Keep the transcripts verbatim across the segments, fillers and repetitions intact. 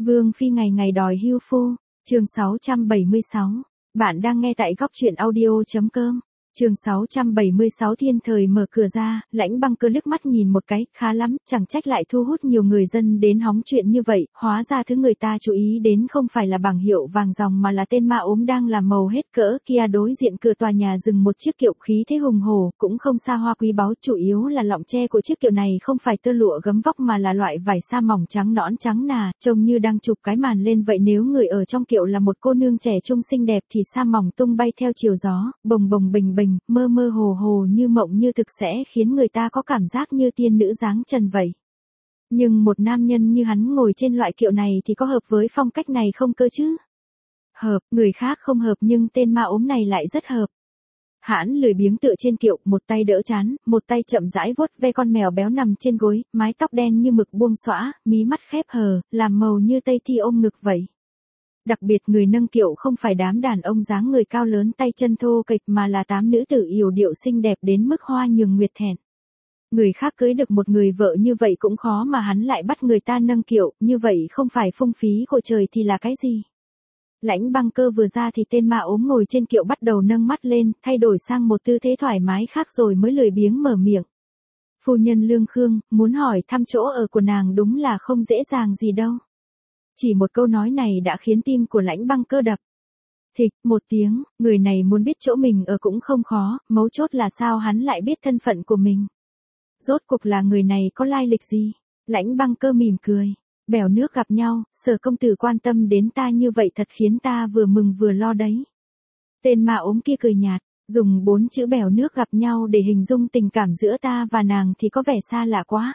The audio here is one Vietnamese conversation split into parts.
Vương Phi ngày ngày đòi hưu phu, chương sáu trăm bảy mươi sáu. Bạn đang nghe tại góc truyện audio.com. Chương sáu trăm bảy mươi sáu. Thiên thời mở cửa ra, Lãnh Băng Cơ liếc mắt nhìn một cái, khá lắm, chẳng trách lại thu hút nhiều người dân đến hóng chuyện như vậy, hóa ra thứ người ta chú ý đến không phải là bảng hiệu vàng ròng mà là tên ma ốm đang làm màu hết cỡ kia. Đối diện cửa tòa nhà dừng một chiếc kiệu khí thế hùng hổ, cũng không xa hoa quý báu, chủ yếu là lọng tre của chiếc kiệu này không phải tơ lụa gấm vóc mà là loại vải sa mỏng trắng nõn trắng nà, trông như đang chụp cái màn lên vậy. Nếu người ở trong kiệu là một cô nương trẻ trung xinh đẹp thì sa mỏng tung bay theo chiều gió, bồng bồng bình bình, mơ mơ hồ hồ như mộng như thực sẽ khiến người ta có cảm giác như tiên nữ dáng trần vậy. Nhưng một nam nhân như hắn ngồi trên loại kiệu này thì có hợp với phong cách này không cơ chứ? Hợp, người khác không hợp nhưng tên ma ốm này lại rất hợp. Hãn lười biếng tựa trên kiệu, một tay đỡ trán, một tay chậm rãi vuốt ve con mèo béo nằm trên gối, mái tóc đen như mực buông xõa, mí mắt khép hờ, làm màu như tây thi ôm ngực vậy. Đặc biệt người nâng kiệu không phải đám đàn ông dáng người cao lớn tay chân thô kệch mà là tám nữ tử yểu điệu xinh đẹp đến mức hoa nhường nguyệt thẹn. Người khác cưới được một người vợ như vậy cũng khó mà hắn lại bắt người ta nâng kiệu, như vậy không phải phung phí của trời thì là cái gì? Lãnh Băng Cơ vừa ra thì tên ma ốm ngồi trên kiệu bắt đầu nâng mắt lên, thay đổi sang một tư thế thoải mái khác rồi mới lười biếng mở miệng. Phu nhân Lương Khương, muốn hỏi thăm chỗ ở của nàng đúng là không dễ dàng gì đâu. Chỉ một câu nói này đã khiến tim của Lãnh Băng Cơ đập thịch một tiếng, người này muốn biết chỗ mình ở cũng không khó, mấu chốt là sao hắn lại biết thân phận của mình. Rốt cuộc là người này có lai lịch gì? Lãnh Băng Cơ mỉm cười, bèo nước gặp nhau, Sở công tử quan tâm đến ta như vậy thật khiến ta vừa mừng vừa lo đấy. Tên ma ốm kia cười nhạt, dùng bốn chữ bèo nước gặp nhau để hình dung tình cảm giữa ta và nàng thì có vẻ xa lạ quá.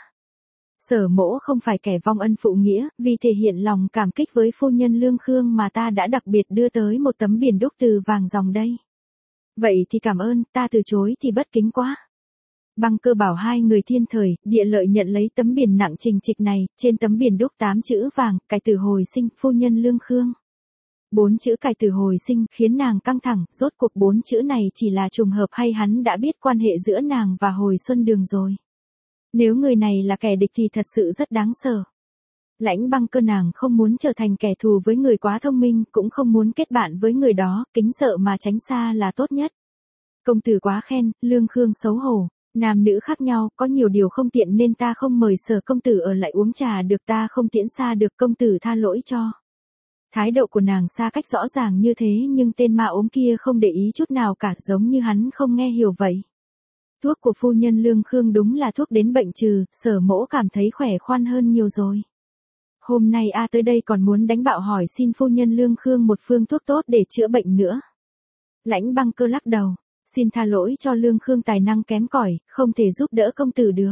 Sở mỗ không phải kẻ vong ân phụ nghĩa, vì thể hiện lòng cảm kích với phu nhân Lương Khương mà ta đã đặc biệt đưa tới một tấm biển đúc từ vàng ròng đây. Vậy thì cảm ơn, ta từ chối thì bất kính quá. Băng Cơ bảo hai người thiên thời, địa lợi nhận lấy tấm biển nặng trình trịch này, trên tấm biển đúc tám chữ vàng, cải tử hồi sinh, phu nhân Lương Khương. Bốn chữ cải tử hồi sinh khiến nàng căng thẳng, rốt cuộc bốn chữ này chỉ là trùng hợp hay hắn đã biết quan hệ giữa nàng và Hồi Xuân Đường rồi. Nếu người này là kẻ địch thì thật sự rất đáng sợ. Lãnh Băng Cơ nàng không muốn trở thành kẻ thù với người quá thông minh, cũng không muốn kết bạn với người đó, kính sợ mà tránh xa là tốt nhất. Công tử quá khen, Lương Khương xấu hổ, nam nữ khác nhau, có nhiều điều không tiện nên ta không mời Sở công tử ở lại uống trà được, ta không tiễn xa được, công tử tha lỗi cho. Thái độ của nàng xa cách rõ ràng như thế nhưng tên ma ốm kia không để ý chút nào cả, giống như hắn không nghe hiểu vậy. Thuốc của phu nhân Lương Khương đúng là thuốc đến bệnh trừ, Sở mỗ cảm thấy khỏe khoan hơn nhiều rồi. Hôm nay a tới đây còn muốn đánh bạo hỏi xin phu nhân Lương Khương một phương thuốc tốt để chữa bệnh nữa. Lãnh Băng Cơ lắc đầu, xin tha lỗi cho Lương Khương tài năng kém cỏi, không thể giúp đỡ công tử được.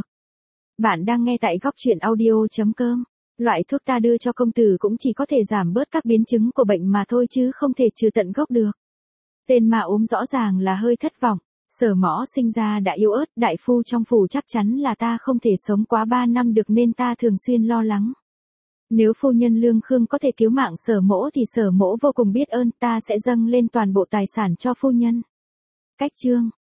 Bạn đang nghe tại góc truyện audio.com. Loại thuốc ta đưa cho công tử cũng chỉ có thể giảm bớt các biến chứng của bệnh mà thôi chứ không thể trừ tận gốc được. Tên ma ốm rõ ràng là hơi thất vọng. Sở mõ sinh ra đã yếu ớt, đại phu trong phủ chắc chắn là ta không thể sống quá ba năm được nên ta thường xuyên lo lắng. Nếu phu nhân Lương Khương có thể cứu mạng Sở mỗ thì Sở mỗ vô cùng biết ơn, ta sẽ dâng lên toàn bộ tài sản cho phu nhân. Cách chương